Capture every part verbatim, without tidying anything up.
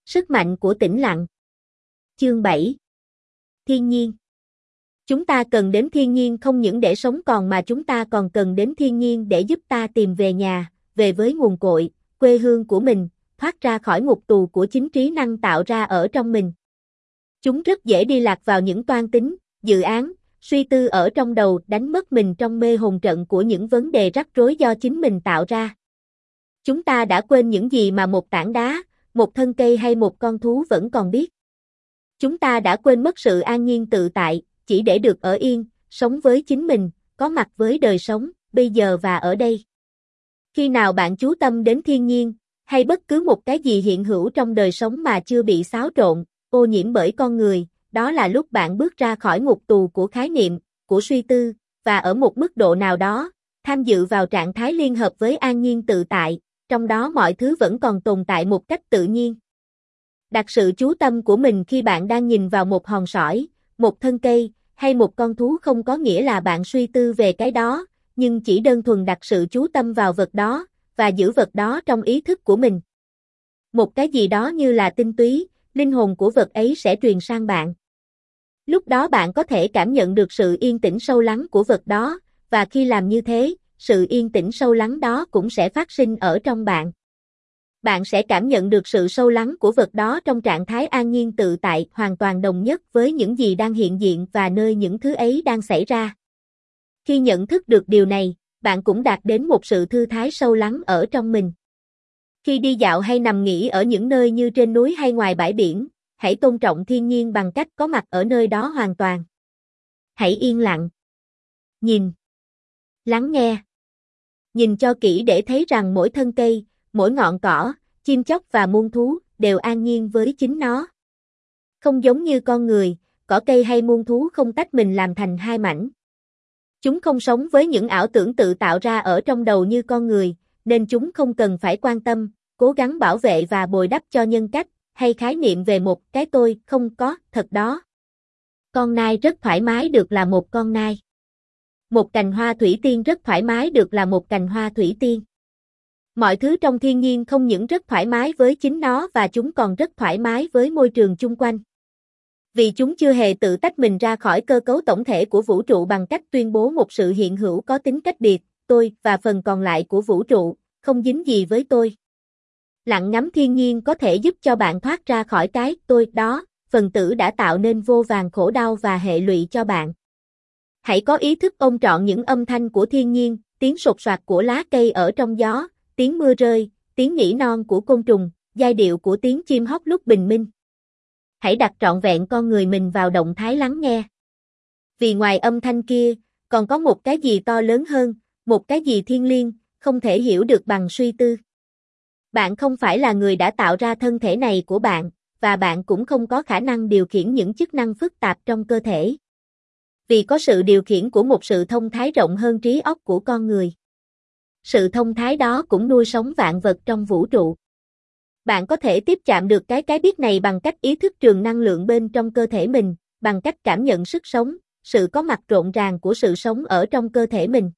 Sức mạnh của tĩnh lặng. Chương bảy. Thiên nhiên. Chúng ta cần đến thiên nhiên không những để sống còn mà chúng ta còn cần đến thiên nhiên để giúp ta tìm về nhà, về với nguồn cội, quê hương của mình, thoát ra khỏi ngục tù của chính trí năng tạo ra ở trong mình. Chúng rất dễ đi lạc vào những toan tính, dự án, suy tư ở trong đầu, đánh mất mình trong mê hồn trận của những vấn đề rắc rối do chính mình tạo ra. Chúng ta đã quên những gì mà một tảng đá, một thân cây hay một con thú vẫn còn biết. Chúng ta đã quên mất sự an nhiên tự tại, chỉ để được ở yên, sống với chính mình, có mặt với đời sống, bây giờ và ở đây. Khi nào bạn chú tâm đến thiên nhiên, hay bất cứ một cái gì hiện hữu trong đời sống mà chưa bị xáo trộn, ô nhiễm bởi con người, đó là lúc bạn bước ra khỏi ngục tù của khái niệm, của suy tư, và ở một mức độ nào đó, tham dự vào trạng thái liên hợp với an nhiên tự tại, trong đó mọi thứ vẫn còn tồn tại một cách tự nhiên. Đặt sự chú tâm của mình khi bạn đang nhìn vào một hòn sỏi, một thân cây, hay một con thú không có nghĩa là bạn suy tư về cái đó, nhưng chỉ đơn thuần đặt sự chú tâm vào vật đó, và giữ vật đó trong ý thức của mình. Một cái gì đó như là tinh túy, linh hồn của vật ấy sẽ truyền sang bạn. Lúc đó bạn có thể cảm nhận được sự yên tĩnh sâu lắng của vật đó, và khi làm như thế, sự yên tĩnh sâu lắng đó cũng sẽ phát sinh ở trong bạn. Bạn sẽ cảm nhận được sự sâu lắng của vật đó trong trạng thái an nhiên tự tại, hoàn toàn đồng nhất với những gì đang hiện diện và nơi những thứ ấy đang xảy ra. Khi nhận thức được điều này, bạn cũng đạt đến một sự thư thái sâu lắng ở trong mình. Khi đi dạo hay nằm nghỉ ở những nơi như trên núi hay ngoài bãi biển, hãy tôn trọng thiên nhiên bằng cách có mặt ở nơi đó hoàn toàn. Hãy yên lặng. Nhìn. Lắng nghe. Nhìn cho kỹ để thấy rằng mỗi thân cây, mỗi ngọn cỏ, chim chóc và muôn thú đều an nhiên với chính nó. Không giống như con người, cỏ cây hay muôn thú không tách mình làm thành hai mảnh. Chúng không sống với những ảo tưởng tự tạo ra ở trong đầu như con người, nên chúng không cần phải quan tâm, cố gắng bảo vệ và bồi đắp cho nhân cách, hay khái niệm về một cái tôi không có thật đó. Con nai rất thoải mái được là một con nai. Một cành hoa thủy tiên rất thoải mái được là một cành hoa thủy tiên. Mọi thứ trong thiên nhiên không những rất thoải mái với chính nó và chúng còn rất thoải mái với môi trường chung quanh. Vì chúng chưa hề tự tách mình ra khỏi cơ cấu tổng thể của vũ trụ bằng cách tuyên bố một sự hiện hữu có tính cách biệt, tôi, và phần còn lại của vũ trụ, không dính gì với tôi. Lặng ngắm thiên nhiên có thể giúp cho bạn thoát ra khỏi cái tôi đó, phần tử đã tạo nên vô vàn khổ đau và hệ lụy cho bạn. Hãy có ý thức ôm trọn những âm thanh của thiên nhiên, tiếng sột soạt của lá cây ở trong gió, tiếng mưa rơi, tiếng nỉ non của côn trùng, giai điệu của tiếng chim hót lúc bình minh. Hãy đặt trọn vẹn con người mình vào động thái lắng nghe. Vì ngoài âm thanh kia, còn có một cái gì to lớn hơn, một cái gì thiêng liêng, không thể hiểu được bằng suy tư. Bạn không phải là người đã tạo ra thân thể này của bạn, và bạn cũng không có khả năng điều khiển những chức năng phức tạp trong cơ thể. Vì có sự điều khiển của một sự thông thái rộng hơn trí óc của con người. Sự thông thái đó cũng nuôi sống vạn vật trong vũ trụ. Bạn có thể tiếp chạm được cái cái biết này bằng cách ý thức trường năng lượng bên trong cơ thể mình, bằng cách cảm nhận sức sống, sự có mặt rộn ràng của sự sống ở trong cơ thể mình.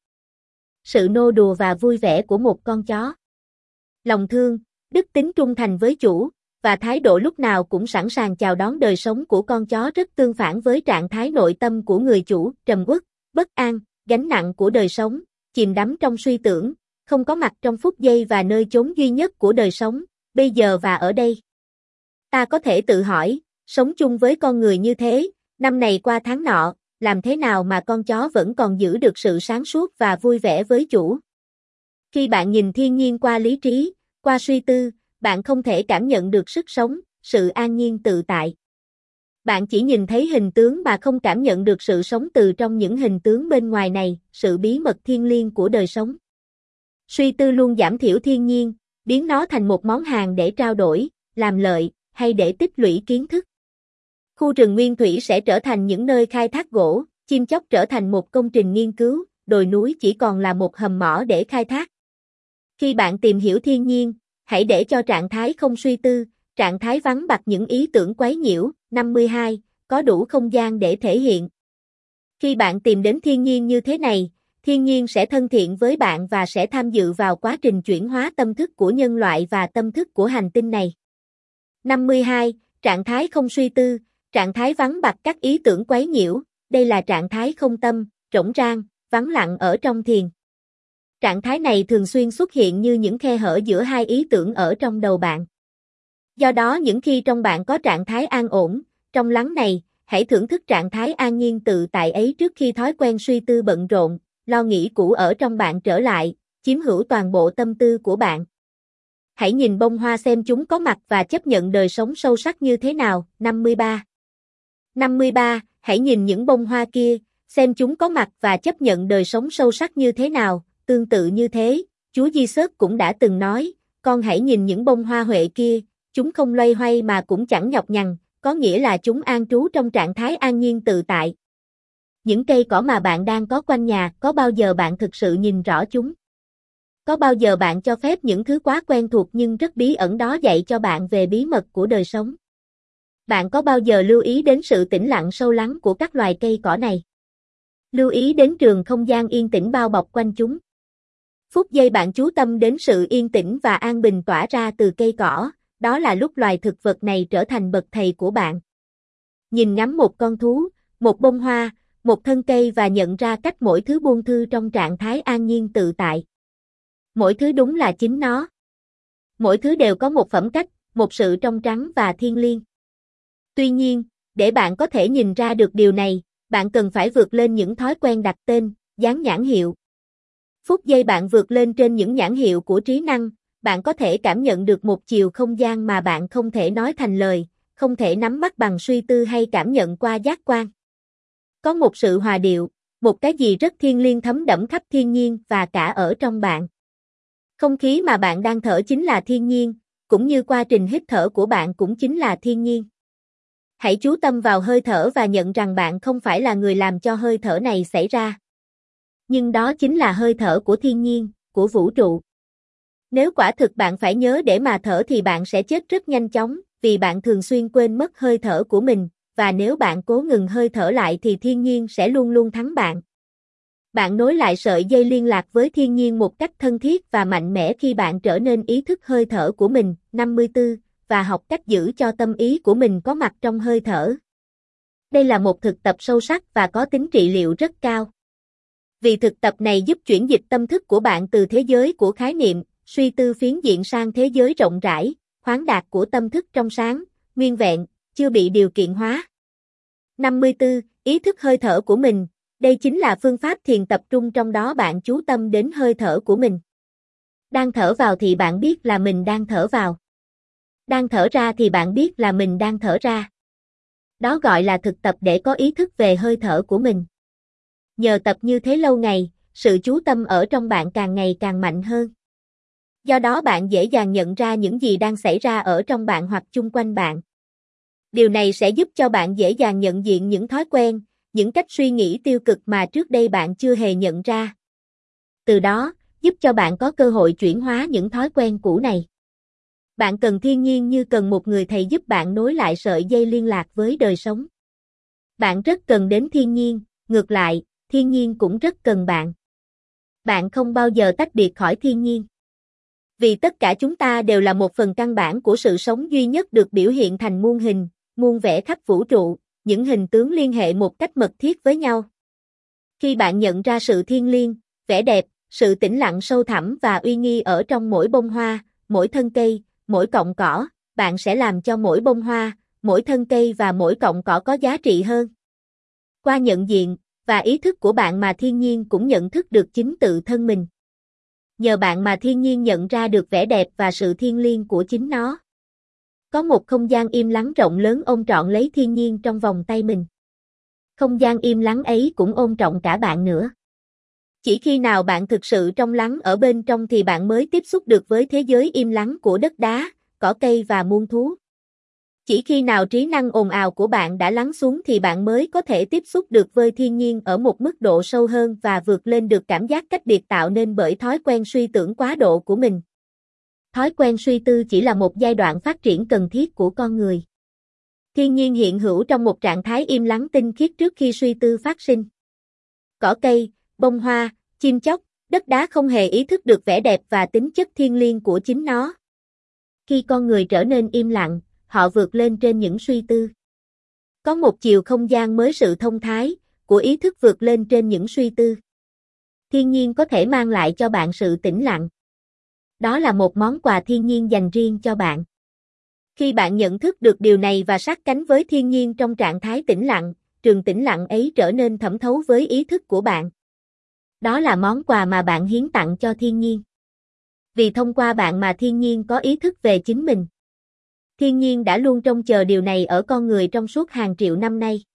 Sự nô đùa và vui vẻ của một con chó. Lòng thương, đức tính trung thành với chủ, và thái độ lúc nào cũng sẵn sàng chào đón đời sống của con chó rất tương phản với trạng thái nội tâm của người chủ, trầm uất, bất an, gánh nặng của đời sống, chìm đắm trong suy tưởng, không có mặt trong phút giây và nơi chốn duy nhất của đời sống, bây giờ và ở đây. Ta có thể tự hỏi, sống chung với con người như thế, năm này qua tháng nọ, làm thế nào mà con chó vẫn còn giữ được sự sáng suốt và vui vẻ với chủ? Khi bạn nhìn thiên nhiên qua lý trí, qua suy tư, bạn không thể cảm nhận được sức sống, sự an nhiên tự tại. Bạn chỉ nhìn thấy hình tướng mà không cảm nhận được sự sống từ trong những hình tướng bên ngoài này, sự bí mật thiêng liêng của đời sống. Suy tư luôn giảm thiểu thiên nhiên, biến nó thành một món hàng để trao đổi, làm lợi, hay để tích lũy kiến thức. Khu rừng nguyên thủy sẽ trở thành những nơi khai thác gỗ, chim chóc trở thành một công trình nghiên cứu, đồi núi chỉ còn là một hầm mỏ để khai thác. Khi bạn tìm hiểu thiên nhiên, hãy để cho trạng thái không suy tư, trạng thái vắng bặt những ý tưởng quấy nhiễu, năm mươi hai, có đủ không gian để thể hiện. Khi bạn tìm đến thiên nhiên như thế này, thiên nhiên sẽ thân thiện với bạn và sẽ tham dự vào quá trình chuyển hóa tâm thức của nhân loại và tâm thức của hành tinh này. năm mươi hai. Trạng thái không suy tư, trạng thái vắng bặt các ý tưởng quấy nhiễu, đây là trạng thái không tâm, rỗng rang, vắng lặng ở trong thiền. Trạng thái này thường xuyên xuất hiện như những khe hở giữa hai ý tưởng ở trong đầu bạn. Do đó những khi trong bạn có trạng thái an ổn, trong lắng này, hãy thưởng thức trạng thái an nhiên tự tại ấy trước khi thói quen suy tư bận rộn, lo nghĩ cũ ở trong bạn trở lại, chiếm hữu toàn bộ tâm tư của bạn. Hãy nhìn bông hoa xem chúng có mặt và chấp nhận đời sống sâu sắc như thế nào. năm mươi ba. năm mươi ba. Hãy nhìn những bông hoa kia, xem chúng có mặt và chấp nhận đời sống sâu sắc như thế nào. Tương tự như thế, Chúa Giêsu cũng đã từng nói, con hãy nhìn những bông hoa huệ kia, chúng không loay hoay mà cũng chẳng nhọc nhằn, có nghĩa là chúng an trú trong trạng thái an nhiên tự tại. Những cây cỏ mà bạn đang có quanh nhà, có bao giờ bạn thực sự nhìn rõ chúng? Có bao giờ bạn cho phép những thứ quá quen thuộc nhưng rất bí ẩn đó dạy cho bạn về bí mật của đời sống? Bạn có bao giờ lưu ý đến sự tĩnh lặng sâu lắng của các loài cây cỏ này? Lưu ý đến trường không gian yên tĩnh bao bọc quanh chúng. Phút giây bạn chú tâm đến sự yên tĩnh và an bình tỏa ra từ cây cỏ, đó là lúc loài thực vật này trở thành bậc thầy của bạn. Nhìn ngắm một con thú, một bông hoa, một thân cây và nhận ra cách mỗi thứ buông thư trong trạng thái an nhiên tự tại. Mỗi thứ đúng là chính nó. Mỗi thứ đều có một phẩm cách, một sự trong trắng và thiêng liêng. Tuy nhiên, để bạn có thể nhìn ra được điều này, bạn cần phải vượt lên những thói quen đặt tên, dán nhãn hiệu. Phút giây bạn vượt lên trên những nhãn hiệu của trí năng, bạn có thể cảm nhận được một chiều không gian mà bạn không thể nói thành lời, không thể nắm bắt bằng suy tư hay cảm nhận qua giác quan. Có một sự hòa điệu, một cái gì rất thiêng liêng thấm đẫm khắp thiên nhiên và cả ở trong bạn. Không khí mà bạn đang thở chính là thiên nhiên, cũng như quá trình hít thở của bạn cũng chính là thiên nhiên. Hãy chú tâm vào hơi thở và nhận rằng bạn không phải là người làm cho hơi thở này xảy ra. Nhưng đó chính là hơi thở của thiên nhiên, của vũ trụ. Nếu quả thực bạn phải nhớ để mà thở thì bạn sẽ chết rất nhanh chóng, vì bạn thường xuyên quên mất hơi thở của mình, và nếu bạn cố ngừng hơi thở lại thì thiên nhiên sẽ luôn luôn thắng bạn. Bạn nối lại sợi dây liên lạc với thiên nhiên một cách thân thiết và mạnh mẽ khi bạn trở nên ý thức hơi thở của mình. năm mươi tư. Và học cách giữ cho tâm ý của mình có mặt trong hơi thở. Đây là một thực tập sâu sắc và có tính trị liệu rất cao. Vì thực tập này giúp chuyển dịch tâm thức của bạn từ thế giới của khái niệm, suy tư phiến diện sang thế giới rộng rãi, khoáng đạt của tâm thức trong sáng, nguyên vẹn, chưa bị điều kiện hóa. năm mươi tư. Ý thức hơi thở của mình. Đây chính là phương pháp thiền tập trung trong đó bạn chú tâm đến hơi thở của mình. Đang thở vào thì bạn biết là mình đang thở vào. Đang thở ra thì bạn biết là mình đang thở ra. Đó gọi là thực tập để có ý thức về hơi thở của mình. Nhờ tập như thế lâu ngày, sự chú tâm ở trong bạn càng ngày càng mạnh hơn. Do đó bạn dễ dàng nhận ra những gì đang xảy ra ở trong bạn hoặc chung quanh bạn. Điều này sẽ giúp cho bạn dễ dàng nhận diện những thói quen, những cách suy nghĩ tiêu cực mà trước đây bạn chưa hề nhận ra. Từ đó, giúp cho bạn có cơ hội chuyển hóa những thói quen cũ này. Bạn cần thiên nhiên như cần một người thầy giúp bạn nối lại sợi dây liên lạc với đời sống. Bạn rất cần đến thiên nhiên, ngược lại, thiên nhiên cũng rất cần bạn. Bạn không bao giờ tách biệt khỏi thiên nhiên. Vì tất cả chúng ta đều là một phần căn bản của sự sống duy nhất được biểu hiện thành muôn hình, muôn vẻ khắp vũ trụ, những hình tướng liên hệ một cách mật thiết với nhau. Khi bạn nhận ra sự thiêng liêng, vẻ đẹp, sự tĩnh lặng sâu thẳm và uy nghi ở trong mỗi bông hoa, mỗi thân cây, mỗi cọng cỏ, bạn sẽ làm cho mỗi bông hoa, mỗi thân cây và mỗi cọng cỏ có giá trị hơn. Qua nhận diện và ý thức của bạn mà thiên nhiên cũng nhận thức được chính tự thân mình. Nhờ bạn mà thiên nhiên nhận ra được vẻ đẹp và sự thiêng liêng của chính nó. Có một không gian im lắng rộng lớn ôm trọn lấy thiên nhiên trong vòng tay mình. Không gian im lắng ấy cũng ôm trọn cả bạn nữa. Chỉ khi nào bạn thực sự trong lắng ở bên trong thì bạn mới tiếp xúc được với thế giới im lắng của đất đá, cỏ cây và muôn thú. Chỉ khi nào trí năng ồn ào của bạn đã lắng xuống thì bạn mới có thể tiếp xúc được với thiên nhiên ở một mức độ sâu hơn và vượt lên được cảm giác cách biệt tạo nên bởi thói quen suy tưởng quá độ của mình. Thói quen suy tư chỉ là một giai đoạn phát triển cần thiết của con người. Thiên nhiên hiện hữu trong một trạng thái im lắng tinh khiết trước khi suy tư phát sinh. Cỏ cây, bông hoa, chim chóc, đất đá không hề ý thức được vẻ đẹp và tính chất thiêng liêng của chính nó. Khi con người trở nên im lặng, họ vượt lên trên những suy tư. Có một chiều không gian mới sự thông thái, của ý thức vượt lên trên những suy tư. Thiên nhiên có thể mang lại cho bạn sự tĩnh lặng. Đó là một món quà thiên nhiên dành riêng cho bạn. Khi bạn nhận thức được điều này và sát cánh với thiên nhiên trong trạng thái tĩnh lặng, trường tĩnh lặng ấy trở nên thẩm thấu với ý thức của bạn. Đó là món quà mà bạn hiến tặng cho thiên nhiên. Vì thông qua bạn mà thiên nhiên có ý thức về chính mình. Thiên nhiên đã luôn trông chờ điều này ở con người trong suốt hàng triệu năm nay.